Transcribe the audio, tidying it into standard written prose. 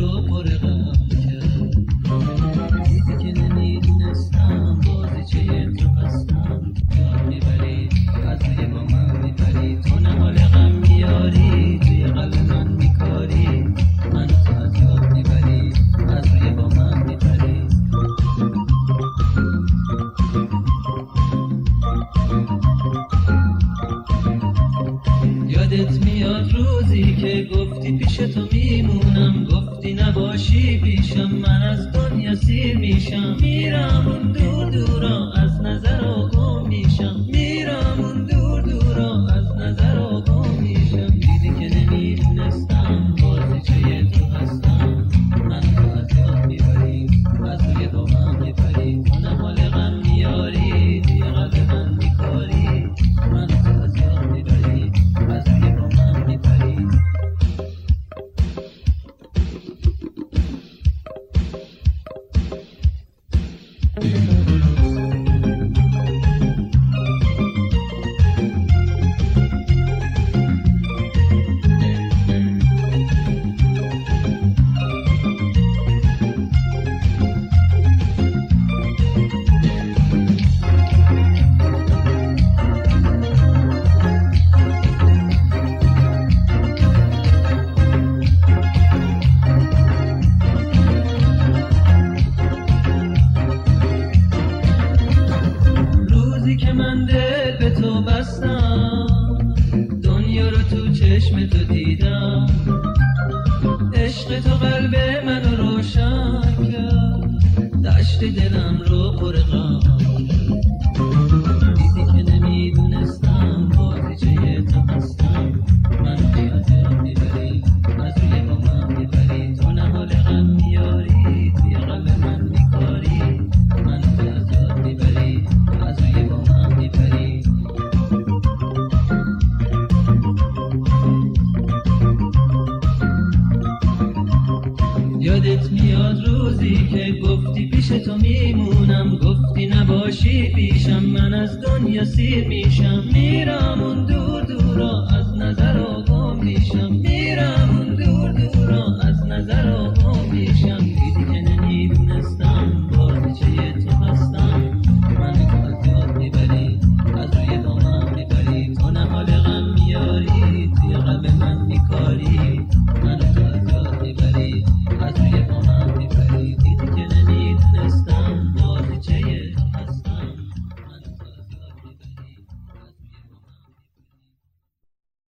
رو پر غم کرد. دیدی که نمیدونستم بازیچه تو هستم. یاد میبری از روی با من میبری، تو نمال غم میاری توی قلب من میکاری. من تو از یاد میبری از روی با من میبری. یادت میاد روزی که گفتی پیش تو میمونم، گفتی نباشی پیشم من از دنیا سیر میشم. میرم اون دور دورا از نظر و گم میشم. میرم اون دور دورا از نظر و گم میشم. دیدی که نمیدونستم بازیچه تو هستم. من تو از یاد میبری از روی با من میپری، تو نمال غم میاری توی قلب من میکاری. من تو از یاد میبری از روی با من میپری. که من دل به تو بستم، دنیا رو تو چشم تو دیدم. عشق تو قلب منو روشن کرد، دشت دلم رو پر غم. دیدی که نمیدونستم بازیچه تو هستم. من تو از یاد میبری از روی با من میبری، تو نمال غم میاری توی قلب من میکاری. من تو از یاد میبری از روی با من میبری. یادت میاد روزی که گفتی پیش تو میمونم، گفتی نباشی پیشم من از دنیا سیر میشم. میرم اون دور دورا از نظر و گم میشم.